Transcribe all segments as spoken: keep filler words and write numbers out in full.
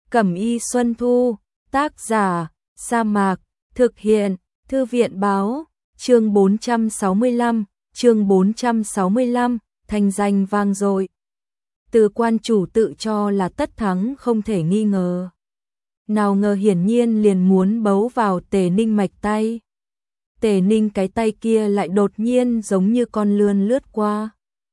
Cẩm y Xuân Thu, tác giả, Sa Mạc, thực hiện, Thư viện báo, chương bốn trăm sáu mươi lăm, chương bốn trăm sáu mươi lăm, thành danh vang dội. Từ quan chủ tự cho là tất thắng không thể nghi ngờ. Nào ngờ hiển nhiên liền muốn bấu vào Tề Ninh mạch tay. Tề Ninh cái tay kia lại đột nhiên giống như con lươn lướt qua.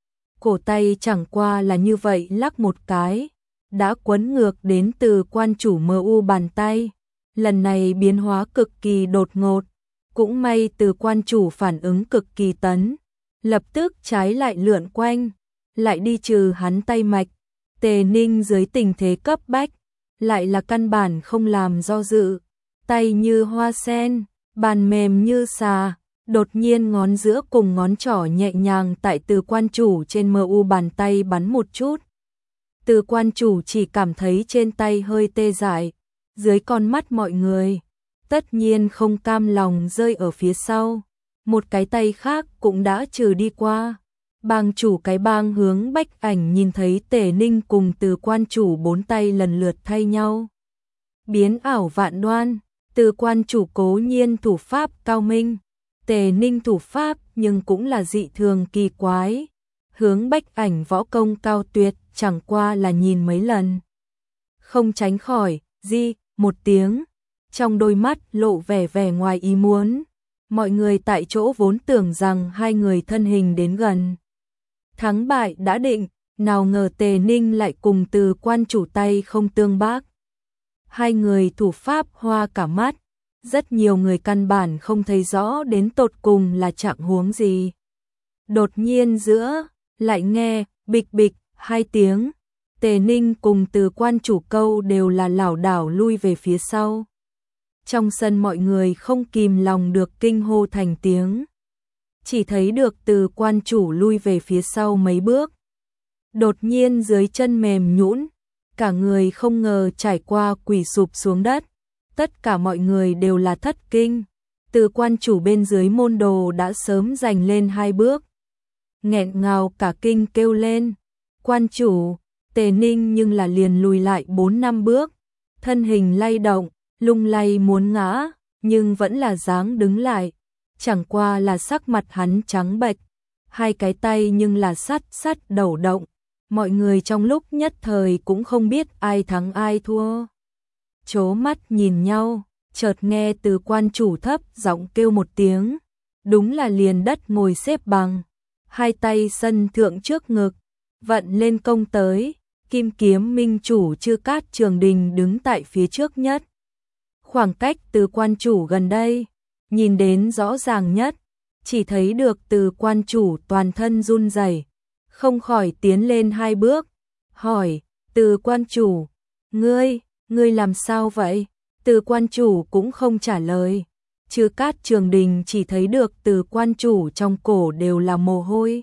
Cổ tay chẳng qua là như vậy lắc một cái, đã quấn ngược đến từ quan chủ mờ u bàn tay. Lần này biến hóa cực kỳ đột ngột, cũng may từ quan chủ phản ứng cực kỳ tấn, lập tức trái lại lượn quanh, lại đi trừ hắn tay mạch. Tề Ninh dưới tình thế cấp bách, lại là căn bản không làm do dự, tay như hoa sen, bàn mềm như xà, đột nhiên ngón giữa cùng ngón trỏ nhẹ nhàng tại từ quan chủ trên mờ u bàn tay bắn một chút. Từ quan chủ chỉ cảm thấy trên tay hơi tê dại, dưới con mắt mọi người, tất nhiên không cam lòng rơi ở phía sau, một cái tay khác cũng đã trừ đi qua. Bang chủ cái bang hướng Bách Ảnh nhìn thấy Tề Ninh cùng từ quan chủ bốn tay lần lượt thay nhau. Biến ảo vạn đoan, từ quan chủ cố nhiên thủ pháp cao minh, Tề Ninh thủ pháp nhưng cũng là dị thường kỳ quái. Hướng Bách Ảnh võ công cao tuyệt, chẳng qua là nhìn mấy lần. Không tránh khỏi, di, một tiếng, trong đôi mắt lộ vẻ vẻ ngoài ý muốn. Mọi người tại chỗ vốn tưởng rằng hai người thân hình đến gần. Thắng bại đã định, nào ngờ Tề Ninh lại cùng từ quan chủ tay không tương bác. Hai người thủ pháp hoa cả mắt, rất nhiều người căn bản không thấy rõ đến tột cùng là trạng huống gì. Đột nhiên giữa, lại nghe, bịch bịch, hai tiếng, Tề Ninh cùng từ quan chủ câu đều là lảo đảo lui về phía sau. Trong sân mọi người không kìm lòng được kinh hô thành tiếng. Chỉ thấy được từ quan chủ lui về phía sau mấy bước. Đột nhiên dưới chân mềm nhũn, cả người không ngờ trải qua quỳ sụp xuống đất. Tất cả mọi người đều là thất kinh. Từ quan chủ bên dưới môn đồ đã sớm giành lên hai bước. Nghẹn ngào cả kinh kêu lên. Quan chủ, Tề Ninh nhưng là liền lùi lại bốn năm bước. Thân hình lay động, lung lay muốn ngã, nhưng vẫn là dáng đứng lại. Chẳng qua là sắc mặt hắn trắng bệch, hai cái tay nhưng là sắt sắt đầu động. Mọi người trong lúc nhất thời cũng không biết ai thắng ai thua. Chố mắt nhìn nhau, chợt nghe từ quan chủ thấp giọng kêu một tiếng. Đúng là liền đất ngồi xếp bằng, hai tay sân thượng trước ngực, vận lên công tới. Kim kiếm minh chủ Chư Cát Trường Đình đứng tại phía trước nhất. Khoảng cách từ quan chủ gần đây, nhìn đến rõ ràng nhất, chỉ thấy được từ quan chủ toàn thân run rẩy, không khỏi tiến lên hai bước, hỏi, từ quan chủ, ngươi, ngươi làm sao vậy? Từ quan chủ cũng không trả lời, Chư Cát Trường Đình chỉ thấy được từ quan chủ trong cổ đều là mồ hôi.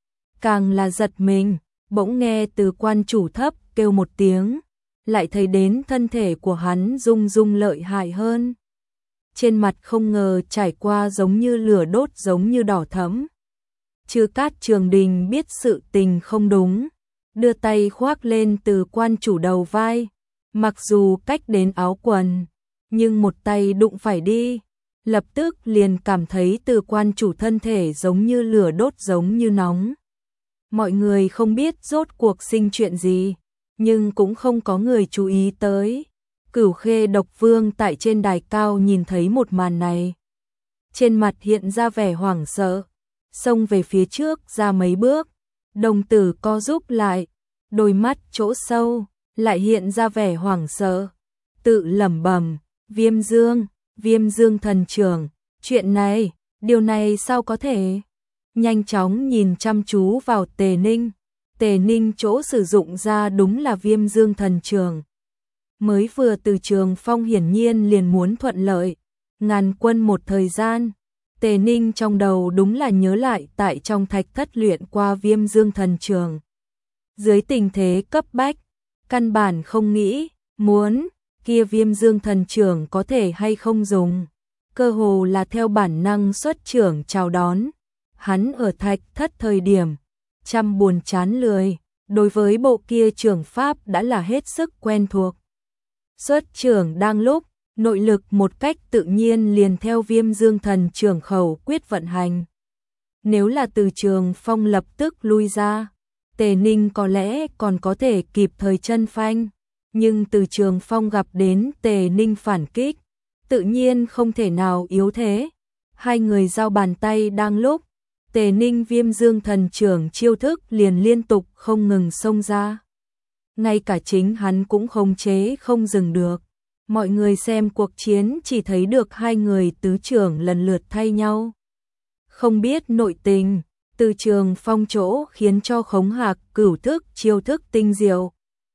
Càng là giật mình, bỗng nghe từ quan chủ thấp kêu một tiếng, lại thấy đến thân thể của hắn rung rung lợi hại hơn. Trên mặt không ngờ trải qua giống như lửa đốt giống như đỏ thẫm. Chư Cát Trường Đình biết sự tình không đúng, đưa tay khoác lên từ quan chủ đầu vai, mặc dù cách đến áo quần, nhưng một tay đụng phải đi, lập tức liền cảm thấy từ quan chủ thân thể giống như lửa đốt giống như nóng. Mọi người không biết rốt cuộc sinh chuyện gì, nhưng cũng không có người chú ý tới. Cửu Khê Độc Vương tại trên đài cao nhìn thấy một màn này, trên mặt hiện ra vẻ hoảng sợ, xông về phía trước ra mấy bước, đồng tử co rúm lại, đôi mắt chỗ sâu lại hiện ra vẻ hoảng sợ, tự lẩm bẩm, Viêm Dương, Viêm Dương thần trưởng, chuyện này, điều này sao có thể? Nhanh chóng nhìn chăm chú vào Tề Ninh, Tề Ninh chỗ sử dụng ra đúng là Viêm Dương thần trưởng. Mới vừa từ trường phong hiển nhiên liền muốn thuận lợi, ngàn quân một thời gian, Tề Ninh trong đầu đúng là nhớ lại tại trong thạch thất luyện qua Viêm Dương thần trường. Dưới tình thế cấp bách, căn bản không nghĩ, muốn, kia Viêm Dương thần trường có thể hay không dùng, cơ hồ là theo bản năng xuất trưởng chào đón. Hắn ở thạch thất thời điểm, trăm buồn chán lười, đối với bộ kia trường pháp đã là hết sức quen thuộc. Xuất trưởng đang lúc, nội lực một cách tự nhiên liền theo Viêm Dương Thần Trưởng khẩu quyết vận hành. Nếu là Từ Trường Phong lập tức lui ra, Tề Ninh có lẽ còn có thể kịp thời chân phanh, nhưng Từ Trường Phong gặp đến Tề Ninh phản kích, tự nhiên không thể nào yếu thế. Hai người giao bàn tay đang lúc, Tề Ninh Viêm Dương Thần Trưởng chiêu thức liền liên tục không ngừng xông ra. Ngay cả chính hắn cũng khống chế không dừng được. Mọi người xem cuộc chiến chỉ thấy được hai người tứ trưởng lần lượt thay nhau. Không biết nội tình, Từ Trường Phong chỗ khiến cho Khống Hạc cửu thức chiêu thức tinh diệu.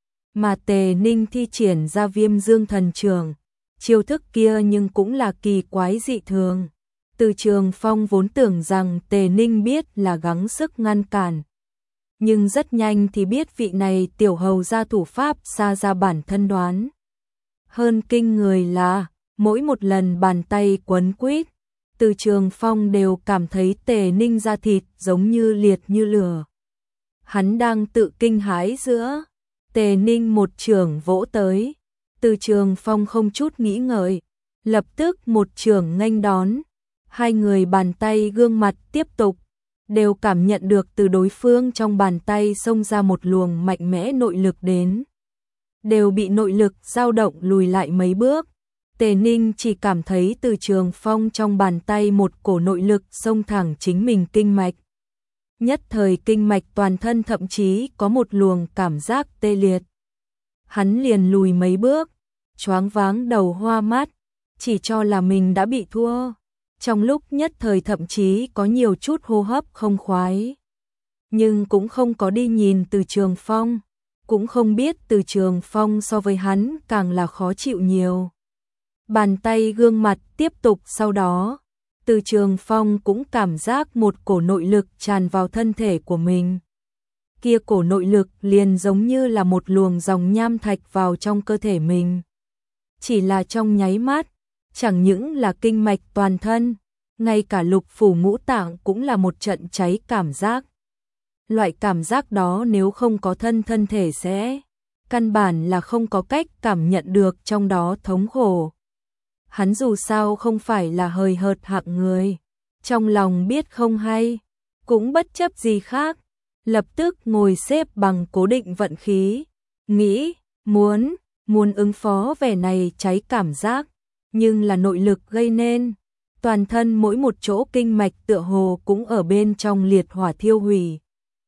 Mà Tề Ninh thi triển ra Viêm Dương Thần Trưởng, chiêu thức kia nhưng cũng là kỳ quái dị thường. Từ Trường Phong vốn tưởng rằng Tề Ninh biết là gắng sức ngăn cản. Nhưng rất nhanh thì biết vị này tiểu hầu gia thủ pháp xa ra bản thân đoán. Hơn kinh người là, mỗi một lần bàn tay quấn quýt, Từ Trường Phong đều cảm thấy Tề Ninh da thịt giống như liệt như lửa. Hắn đang tự kinh hãi giữa, Tề Ninh một chưởng vỗ tới, Từ Trường Phong không chút nghĩ ngợi, lập tức một chưởng nghênh đón. Hai người bàn tay gương mặt tiếp tục, đều cảm nhận được từ đối phương trong bàn tay xông ra một luồng mạnh mẽ nội lực đến. Đều bị nội lực dao động lùi lại mấy bước. Tề Ninh chỉ cảm thấy Từ Trường Phong trong bàn tay một cổ nội lực xông thẳng chính mình kinh mạch. Nhất thời kinh mạch toàn thân thậm chí có một luồng cảm giác tê liệt. Hắn liền lùi mấy bước, choáng váng đầu hoa mắt, chỉ cho là mình đã bị thua. Trong lúc nhất thời thậm chí có nhiều chút hô hấp không khoái. Nhưng cũng không có đi nhìn Từ Trường Phong, cũng không biết Từ Trường Phong so với hắn càng là khó chịu nhiều. Bàn tay gương mặt tiếp tục sau đó, Từ Trường Phong cũng cảm giác một cổ nội lực tràn vào thân thể của mình. Kia cổ nội lực liền giống như là một luồng dòng nham thạch vào trong cơ thể mình. Chỉ là trong nháy mắt, chẳng những là kinh mạch toàn thân, ngay cả lục phủ ngũ tạng cũng là một trận cháy cảm giác. Loại cảm giác đó nếu không có thân thân thể sẽ, căn bản là không có cách cảm nhận được trong đó thống khổ. Hắn dù sao không phải là hời hợt hạng người, trong lòng biết không hay, cũng bất chấp gì khác, lập tức ngồi xếp bằng cố định vận khí, nghĩ, muốn, muốn ứng phó vẻ này cháy cảm giác. Nhưng là nội lực gây nên, toàn thân mỗi một chỗ kinh mạch tựa hồ cũng ở bên trong liệt hỏa thiêu hủy.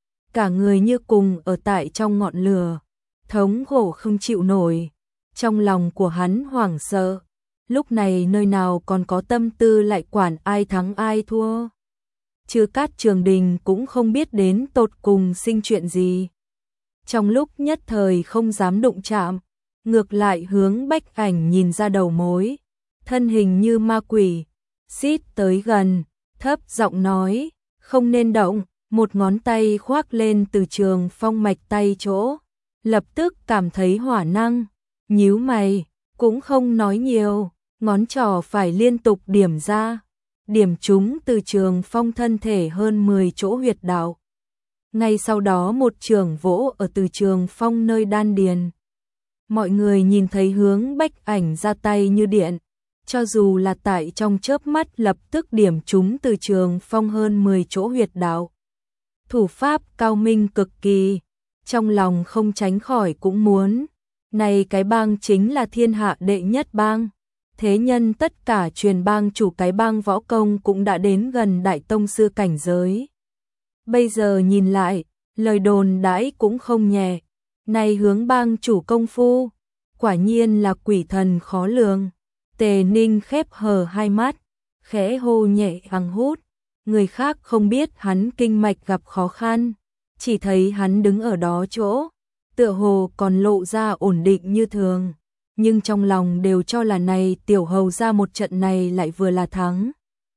Cả người như cùng ở tại trong ngọn lửa, thống khổ không chịu nổi. Trong lòng của hắn hoảng sợ, lúc này nơi nào còn có tâm tư lại quản ai thắng ai thua. Chư Cát Trường Đình cũng không biết đến tột cùng sinh chuyện gì. Trong lúc nhất thời không dám đụng chạm, ngược lại hướng Bách Ảnh nhìn ra đầu mối. Thân hình như ma quỷ, xít tới gần, thấp giọng nói, không nên động, một ngón tay khoác lên Từ Trường Phong mạch tay chỗ, lập tức cảm thấy hỏa năng, nhíu mày, cũng không nói nhiều, ngón trỏ phải liên tục điểm ra, điểm trúng Từ Trường Phong thân thể hơn mười chỗ huyệt đạo. Ngay sau đó một chưởng vỗ ở Từ Trường Phong nơi đan điền. Mọi người nhìn thấy hướng Bách Ảnh ra tay như điện. Cho dù là tại trong chớp mắt lập tức điểm trúng Từ Trường Phong hơn mười chỗ huyệt đạo. Thủ pháp cao minh cực kỳ, trong lòng không tránh khỏi cũng muốn. Này cái bang chính là thiên hạ đệ nhất bang. Thế nhân tất cả truyền bang chủ cái bang võ công cũng đã đến gần đại tông sư cảnh giới. Bây giờ nhìn lại, lời đồn đãi cũng không nhẹ. Này hướng bang chủ công phu, quả nhiên là quỷ thần khó lường. Tề Ninh khép hờ hai mắt, khẽ hô nhẹ hằng hút, người khác không biết hắn kinh mạch gặp khó khăn, chỉ thấy hắn đứng ở đó chỗ, tựa hồ còn lộ ra ổn định như thường, nhưng trong lòng đều cho là này tiểu hầu ra một trận này lại vừa là thắng.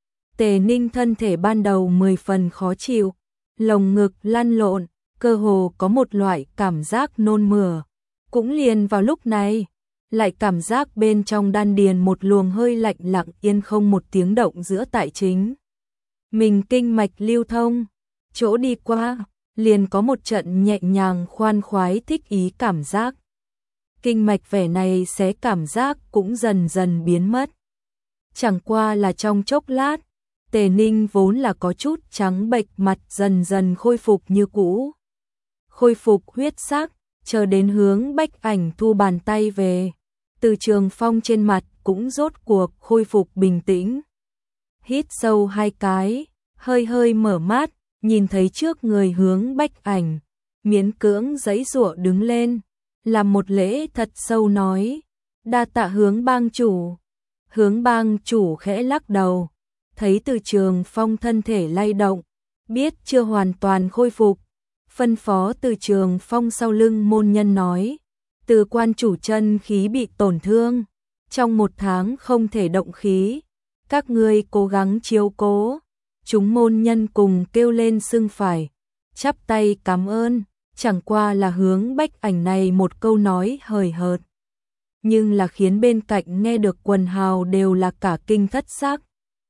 Tề Ninh thân thể ban đầu mười phần khó chịu, lồng ngực lăn lộn, cơ hồ có một loại cảm giác nôn mửa, cũng liền vào lúc này. Lại cảm giác bên trong đan điền một luồng hơi lạnh lặng yên không một tiếng động giữa tại chính. Mình kinh mạch lưu thông, chỗ đi qua, liền có một trận nhẹ nhàng khoan khoái thích ý cảm giác. kinh mạch vẻ này xé cảm giác cũng dần dần biến mất. Chẳng qua là trong chốc lát, Tề Ninh vốn là có chút trắng bệch mặt dần dần khôi phục như cũ. Khôi phục huyết sắc, chờ đến Hướng Bách Ảnh thu bàn tay về, Từ Trường Phong trên mặt cũng rốt cuộc khôi phục bình tĩnh. Hít sâu hai cái, hơi hơi mở mắt, nhìn thấy trước người Hướng Bách Ảnh, miễn cưỡng giãy giụa đứng lên, làm một lễ thật sâu nói: "Đa tạ Hướng bang chủ." Hướng bang chủ khẽ lắc đầu, thấy Từ Trường Phong thân thể lay động, biết chưa hoàn toàn khôi phục, phân phó Từ Trường Phong sau lưng môn nhân nói: "Từ quan chủ chân khí bị tổn thương, trong một tháng không thể động khí, các ngươi cố gắng chiếu cố." Chúng môn nhân cùng kêu lên xưng phải, chắp tay cảm ơn, chẳng qua là Hướng Bách Ảnh này một câu nói hời hợt, nhưng là khiến bên cạnh nghe được quần hào đều là cả kinh thất sắc.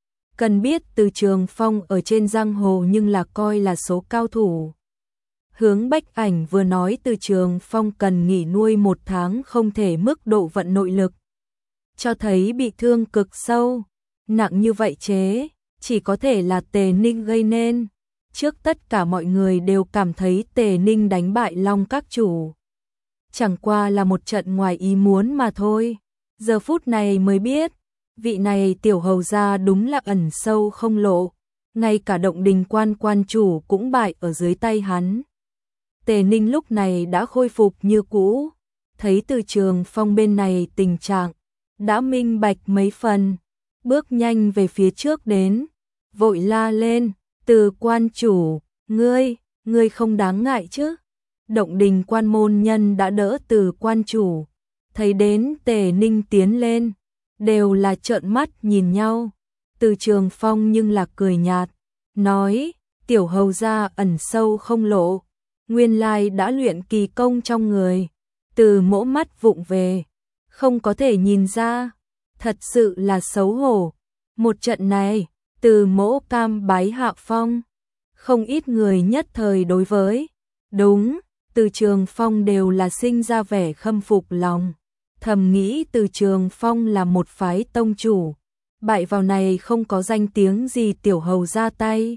Cần biết Từ Trường Phong ở trên giang hồ nhưng là coi là số cao thủ. Hướng Bách Ảnh vừa nói Từ Trường Phong cần nghỉ nuôi một tháng không thể mức độ vận nội lực, cho thấy bị thương cực sâu, nặng như vậy chế, chỉ có thể là Tề Ninh gây nên. Trước tất cả mọi người đều cảm thấy Tề Ninh đánh bại Long các chủ, chẳng qua là một trận ngoài ý muốn mà thôi. Giờ phút này mới biết, vị này tiểu hầu gia đúng là ẩn sâu không lộ, ngay cả Động Đình quan quan chủ cũng bại ở dưới tay hắn. Tề Ninh lúc này đã khôi phục như cũ, thấy Từ Trường Phong bên này tình trạng đã minh bạch mấy phần, bước nhanh về phía trước đến, vội la lên: "Từ quan chủ, ngươi, ngươi không đáng ngại chứ?" Động Đình quan môn nhân đã đỡ Từ quan chủ, thấy đến Tề Ninh tiến lên, đều là trợn mắt nhìn nhau. Từ Trường Phong nhưng là cười nhạt, nói: "Tiểu hầu gia ẩn sâu không lộ, nguyên lai đã luyện kỳ công trong người, Từ mỗ mắt vụng về, không có thể nhìn ra, thật sự là xấu hổ. Một trận này, Từ mỗ cam bái hạ phong." Không ít người nhất thời đối với đúng Từ Trường Phong đều là sinh ra vẻ khâm phục lòng, thầm nghĩ Từ Trường Phong là một phái tông chủ, bại vào này không có danh tiếng gì tiểu hầu ra tay.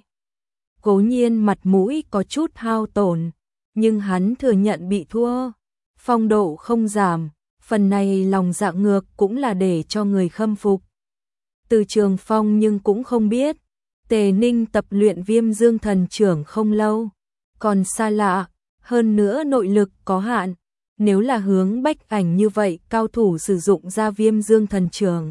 Cố nhiên mặt mũi có chút hao tổn, nhưng hắn thừa nhận bị thua, phong độ không giảm, phần này lòng dạ ngược cũng là để cho người khâm phục. Từ Trường Phong nhưng cũng không biết, Tề Ninh tập luyện Viêm Dương Thần Trưởng không lâu, còn xa lạ, hơn nữa nội lực có hạn, nếu là Hướng Bách Ảnh như vậy cao thủ sử dụng ra Viêm Dương Thần Trưởng,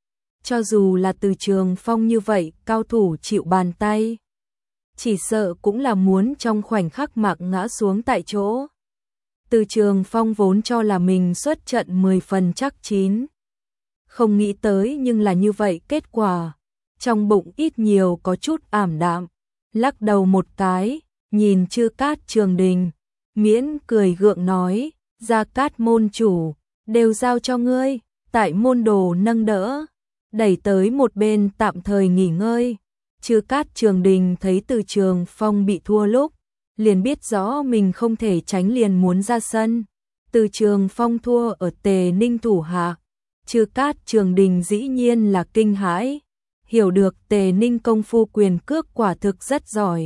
cho dù là Từ Trường Phong như vậy cao thủ chịu bàn tay, chỉ sợ cũng là muốn trong khoảnh khắc mạc ngã xuống tại chỗ. Từ Trường Phong vốn cho là mình xuất trận mười phần chắc chín, không nghĩ tới nhưng là như vậy kết quả, trong bụng ít nhiều có chút ảm đạm, lắc đầu một cái, nhìn Chư Cát Trường Đình, miễn cười gượng nói: "Gia Cát môn chủ, đều giao cho ngươi." Tại môn đồ nâng đỡ, đẩy tới một bên tạm thời nghỉ ngơi. Chư Cát Trường Đình thấy Từ Trường Phong bị thua lúc, liền biết rõ mình không thể tránh, liền muốn ra sân. Từ Trường Phong thua ở Tề Ninh thủ hạ, Chư Cát Trường Đình dĩ nhiên là kinh hãi, hiểu được Tề Ninh công phu quyền cước quả thực rất giỏi.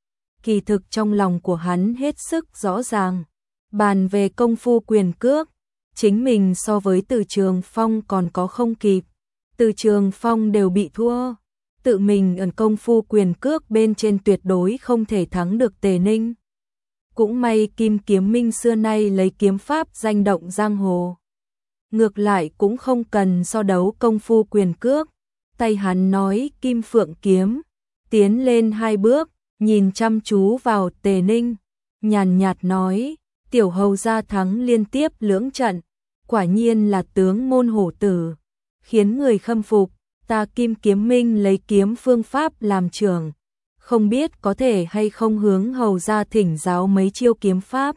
Kỳ thực trong lòng của hắn hết sức rõ ràng, bàn về công phu quyền cước, chính mình so với Từ Trường Phong còn có không kịp. Từ Trường Phong đều bị thua, tự mình ở công phu quyền cước bên trên tuyệt đối không thể thắng được Tề Ninh. Cũng may Kim Kiếm Minh xưa nay lấy kiếm pháp danh động giang hồ, ngược lại cũng không cần so đấu công phu quyền cước. Tay hắn nói Kim Phượng kiếm, tiến lên hai bước, nhìn chăm chú vào Tề Ninh, nhàn nhạt nói: "Tiểu hầu gia thắng liên tiếp lưỡng trận, quả nhiên là tướng môn hổ tử, khiến người khâm phục. Ta Kim Kiếm Minh lấy kiếm phương pháp làm trường, không biết có thể hay không hướng hầu gia thỉnh giáo mấy chiêu kiếm pháp."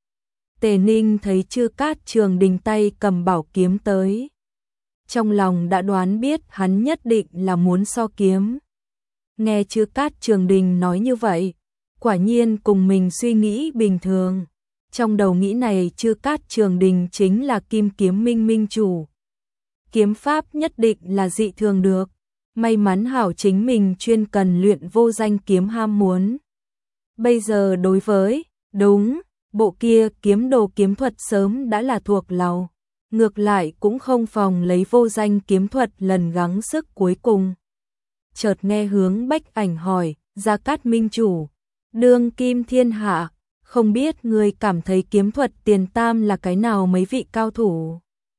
Tề Ninh thấy Chư Cát Trường Đình tay cầm bảo kiếm tới, trong lòng đã đoán biết hắn nhất định là muốn so kiếm. Nghe Chư Cát Trường Đình nói như vậy, quả nhiên cùng mình suy nghĩ bình thường, Trong đầu nghĩ này Chư Cát Trường Đình chính là Kim Kiếm Minh minh chủ. Kiếm pháp nhất định là dị thường được. May mắn hảo chính mình chuyên cần luyện vô danh kiếm ham muốn. Bây giờ đối với, đúng, bộ kia kiếm đồ kiếm thuật sớm đã là thuộc lòng. Ngược lại cũng không phòng lấy vô danh kiếm thuật lần gắng sức cuối cùng. Chợt nghe Hướng Bách Ảnh hỏi, Gia Cát minh chủ, đương kim thiên hạ, không biết người cảm thấy kiếm thuật tiền tam là cái nào mấy vị cao thủ?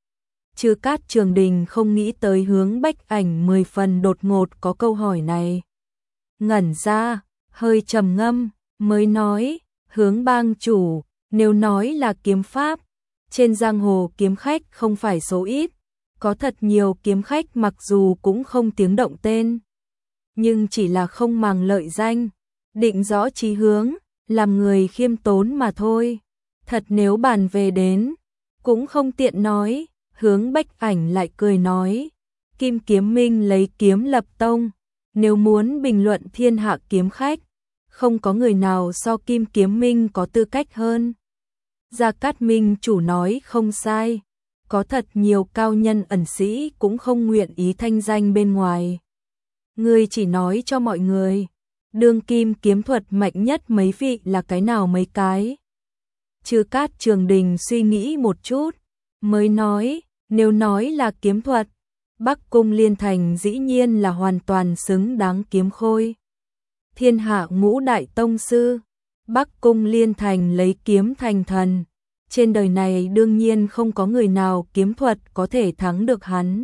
Chư Cát Trường Đình không nghĩ tới Hướng Bách Ảnh mười phần đột ngột có câu hỏi này. Ngẩn ra, hơi trầm ngâm, mới nói, Hướng bang chủ, nếu nói là kiếm pháp, trên giang hồ kiếm khách không phải số ít, có thật nhiều kiếm khách mặc dù cũng không tiếng động tên, nhưng chỉ là không màng lợi danh, định rõ chí hướng, làm người khiêm tốn mà thôi. Thật nếu bàn về đến, cũng không tiện nói. Hướng Bách Ảnh lại cười nói, Kim Kiếm Minh lấy kiếm lập tông, nếu muốn bình luận thiên hạ kiếm khách, không có người nào so Kim Kiếm Minh có tư cách hơn. Gia Cát Minh chủ nói không sai, có thật nhiều cao nhân ẩn sĩ cũng không nguyện ý thanh danh bên ngoài. Người chỉ nói cho mọi người, đương kim kiếm thuật mạnh nhất mấy vị là cái nào mấy cái. Chư Cát Trường Đình suy nghĩ một chút, mới nói, nếu nói là kiếm thuật, Bắc Cung Liên Thành dĩ nhiên là hoàn toàn xứng đáng kiếm khôi. Thiên hạ ngũ đại tông sư, Bắc Cung Liên Thành lấy kiếm thành thần, trên đời này đương nhiên không có người nào kiếm thuật có thể thắng được hắn.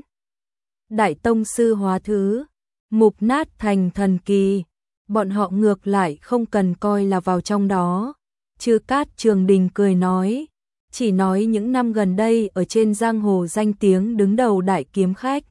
Đại tông sư hóa thứ, mục nát thành thần kỳ, bọn họ ngược lại không cần coi là vào trong đó. Chư Cát Trường Đình cười nói, chỉ nói những năm gần đây ở trên giang hồ danh tiếng đứng đầu đại kiếm khách.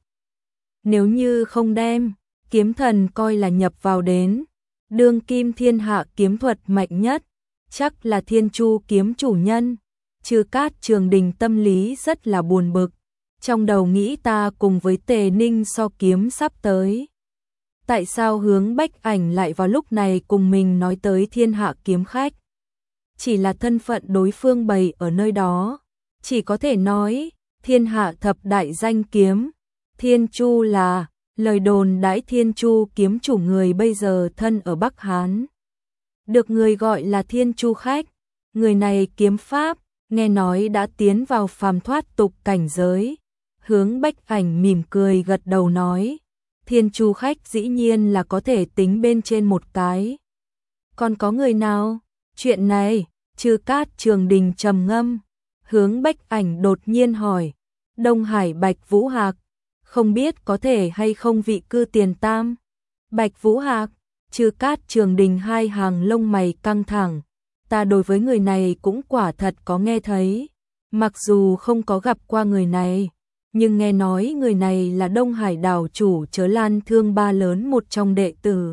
Nếu như không đem, kiếm thần coi là nhập vào đến, đương kim thiên hạ kiếm thuật mạnh nhất, chắc là Thiên Chu kiếm chủ nhân. Chư Cát Trường Đình tâm lý rất là buồn bực, trong đầu nghĩ ta cùng với Tề Ninh so kiếm sắp tới. Tại sao Hướng Bách Ảnh lại vào lúc này cùng mình nói tới thiên hạ kiếm khách? Chỉ là thân phận đối phương bày ở nơi đó, chỉ có thể nói, thiên hạ thập đại danh kiếm, Thiên Chu là, lời đồn đãi Thiên Chu kiếm chủ người bây giờ thân ở Bắc Hán. Được người gọi là Thiên Chu khách, người này kiếm pháp, nghe nói đã tiến vào phàm thoát tục cảnh giới. Hướng Bách Ảnh mỉm cười gật đầu nói, Thiên Chu khách dĩ nhiên là có thể tính bên trên một cái. Còn có người nào? Chuyện này, Chư Cát Trường Đình trầm ngâm. Hướng Bách Ảnh đột nhiên hỏi, Đông Hải Bạch Vũ Hạc, không biết có thể hay không vị cư tiền tam? Bạch Vũ Hạc, Chư Cát Trường Đình hai hàng lông mày căng thẳng, ta đối với người này cũng quả thật có nghe thấy, mặc dù không có gặp qua người này, nhưng nghe nói người này là Đông Hải đảo chủ Chớ Lan Thương Ba lớn một trong đệ tử.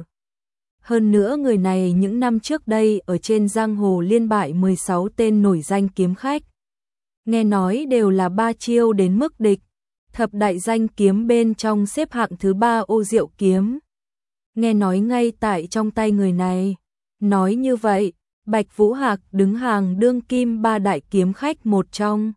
Hơn nữa người này những năm trước đây ở trên giang hồ liên bại mười sáu tên nổi danh kiếm khách. Nghe nói đều là ba chiêu đến mức địch, thập đại danh kiếm bên trong xếp hạng thứ ba Ô Diệu kiếm. Nghe nói ngay tại trong tay người này. Nói như vậy, Bạch Vũ Hạc đứng hàng đương kim ba đại kiếm khách một trong.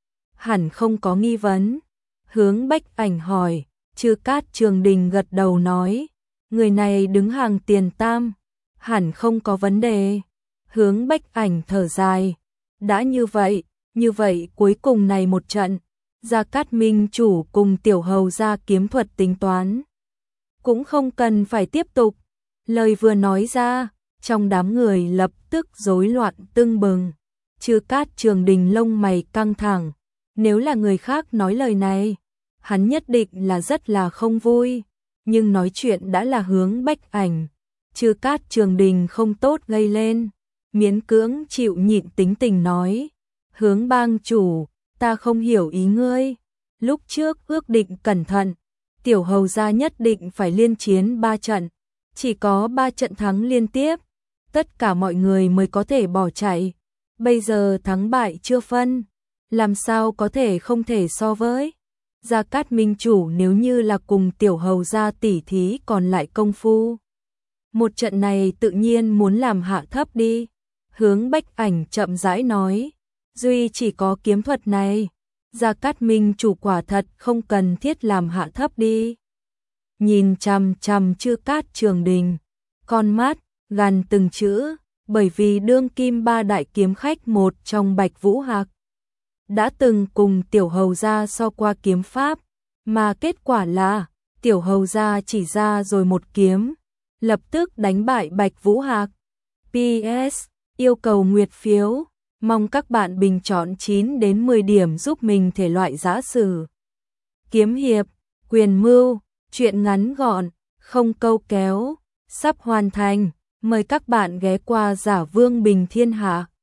Hẳn không có nghi vấn. Hướng Bách Ảnh hỏi, Chư Cát Trường Đình gật đầu nói, người này đứng hàng tiền tam, hẳn không có vấn đề. Hướng Bách Ảnh thở dài, đã như vậy, như vậy cuối cùng này một trận, Gia Cát Minh chủ cùng tiểu hầu gia kiếm thuật tính toán, cũng không cần phải tiếp tục. Lời vừa nói ra, trong đám người lập tức rối loạn tưng bừng. Chư Cát Trường Đình lông mày căng thẳng, nếu là người khác nói lời này, hắn nhất định là rất là không vui, nhưng nói chuyện đã là Hướng Bách Ảnh, Chư Cát Trường Đình không tốt gây lên, miễn cưỡng chịu nhịn tính tình nói, Hướng bang chủ, ta không hiểu ý ngươi, lúc trước ước định cẩn thận, tiểu hầu gia nhất định phải liên chiến ba trận, chỉ có ba trận thắng liên tiếp, tất cả mọi người mới có thể bỏ chạy, bây giờ thắng bại chưa phân, làm sao có thể không thể so với. Gia Cát Minh chủ nếu như là cùng tiểu hầu gia tỉ thí còn lại công phu, một trận này tự nhiên muốn làm hạ thấp đi. hướng Bách Ảnh chậm rãi nói, duy chỉ có kiếm thuật này, Gia Cát Minh chủ quả thật không cần thiết làm hạ thấp đi. Nhìn chằm chằm Chư Cát Trường Đình, con mắt gần từng chữ, bởi vì đương kim ba đại kiếm khách một trong Bạch Vũ Hạc đã từng cùng Tiểu Hầu gia so qua kiếm pháp, mà kết quả là Tiểu Hầu gia chỉ ra rồi một kiếm, lập tức đánh bại Bạch Vũ Hạc. pê ét yêu cầu nguyệt phiếu, mong các bạn bình chọn chín đến mười điểm giúp mình thể loại giả sử. Kiếm hiệp, quyền mưu, truyện ngắn gọn, không câu kéo, sắp hoàn thành, mời các bạn ghé qua Giả Vương Bình Thiên Hạ.